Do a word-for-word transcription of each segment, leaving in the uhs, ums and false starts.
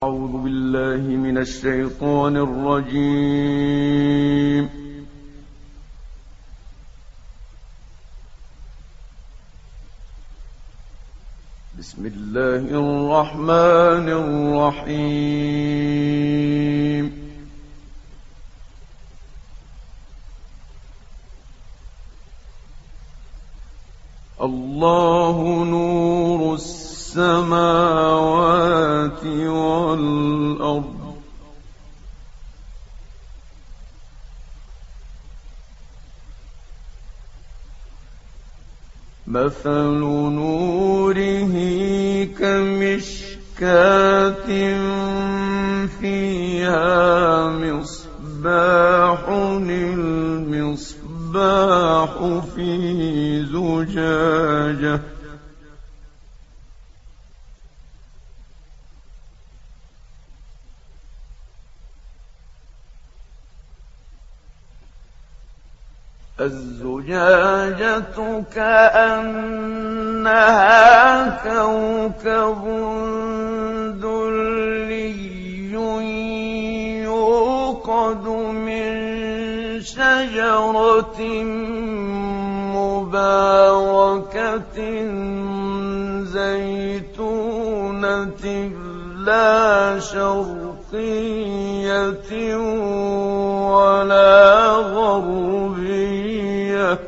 أعوذ بالله من الشيطان الرجيم. بسم الله الرحمن الرحيم. الله نور السماوات والأرض مثل نوره كمشكاة فيها مصباح المصباح في زجاجة الزجاجة كأنها كوكب دري يوقد من شجرة مباركة زيتونة لا شرقية ولا غربية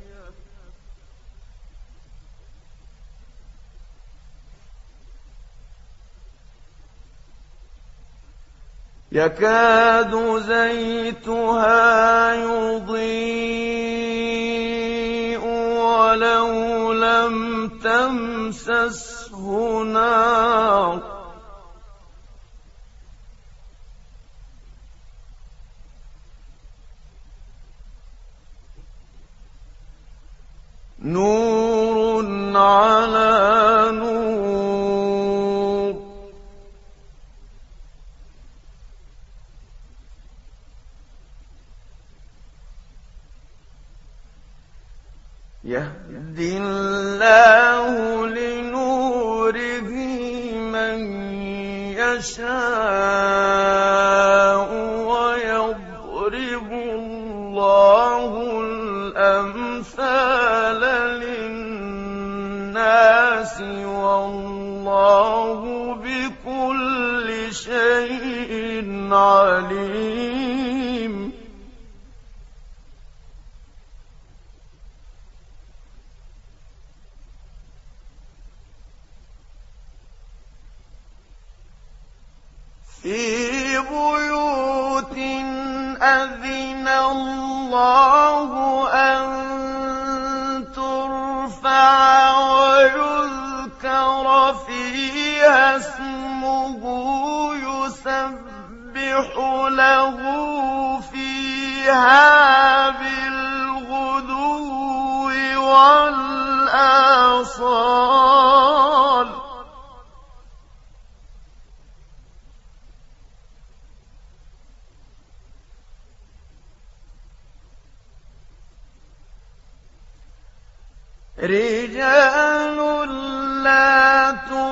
يكاد زيتها يضيء ولو لم تمسسه نار نور على نور يهدي الله لنوره من يشاء ويضرب الله الأمثال للناس والله بكل شيء عليم. في بيوت أذن الله أن ترفع ويذكر فيها اسمه يسبح له فيها بالغدو والآصال رجال لا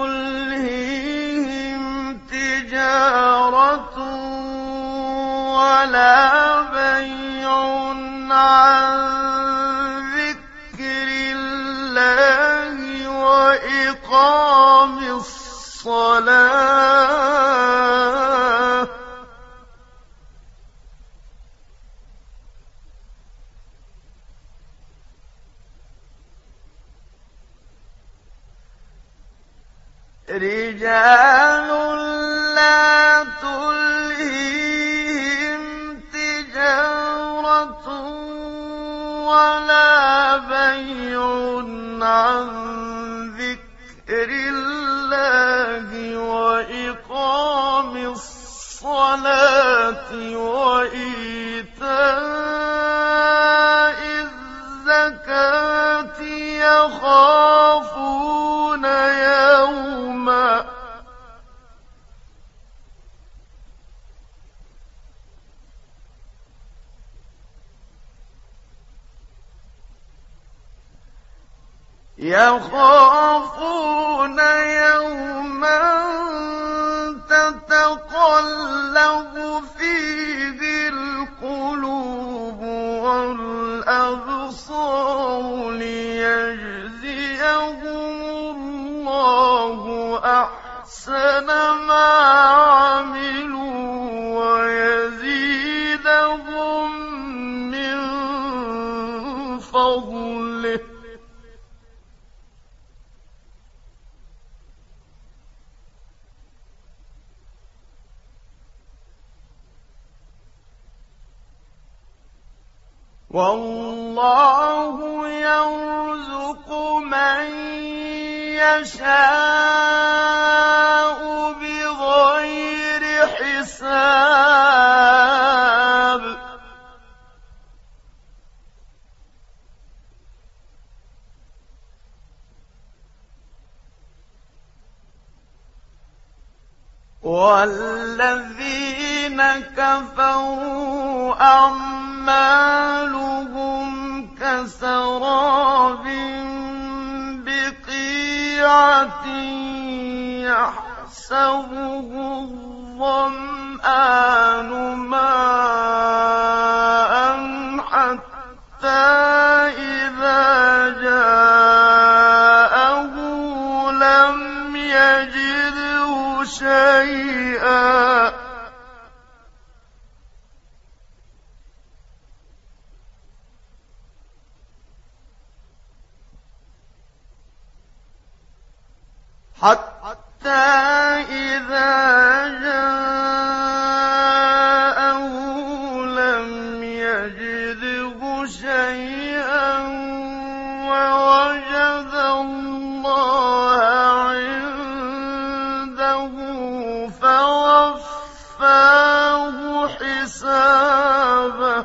تلهيهم تجارة ولا بيع عن ذكر الله وإقام الصلاة رجال لا تلهيهم تجارة ولا بيع عن ذكر الله وإقام الصلاة وإيتاء الزكاة يخافون يوما يخافون يوما تتقلب تتقلب فيه القلوب والأبصار ليجزيهم الله أحسن ما عملوا ويزيدهم من فضله. والله يرزق من يشاء بغير حساب. والذين كفروا أعمالهم كسراب بقيعة يحسبه الظمآن ماء حتى إذا جاءه لم يجده شيئا حتى إذا جاءه لم يجده شيئا ووجد الله عنده فوفاه حسابه.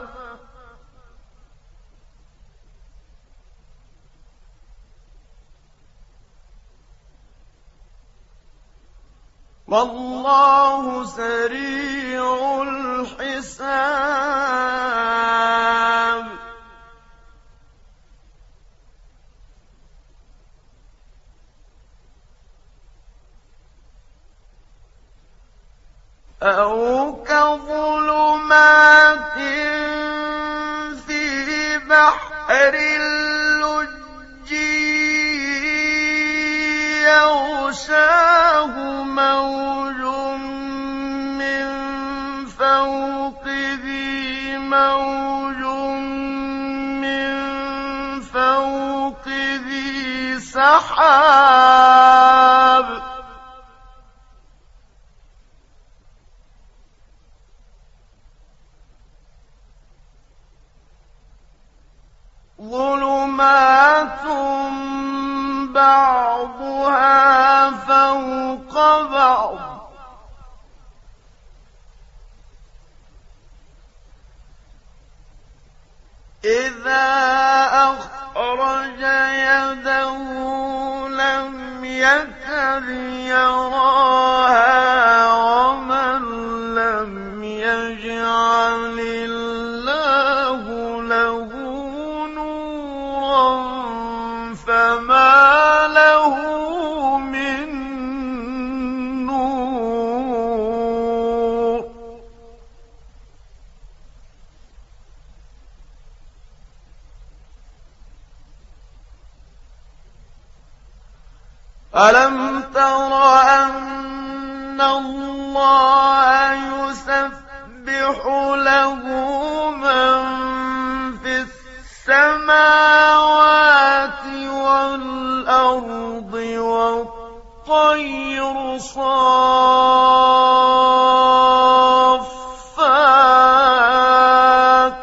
والله سريع الحساب. أو كظلمات في بحر اللجي يغشاه موج من فوقه موج من فوقه سحاب. ظلمات بعضها فوق بعض إذا أخرج يده لم يكد يراها ومن لم يجعل الله له نورا فما له من نور. ألم تر أن الله يسبح له من في السماوات والأرض والطير صافات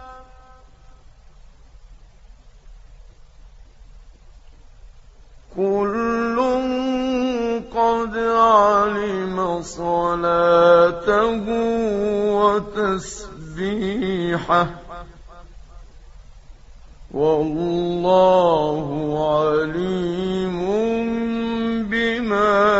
كل قد علم صلاته وتسبيحه والله عليم بما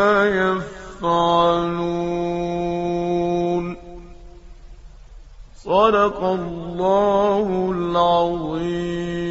يفعلون. صدق الله العظيم.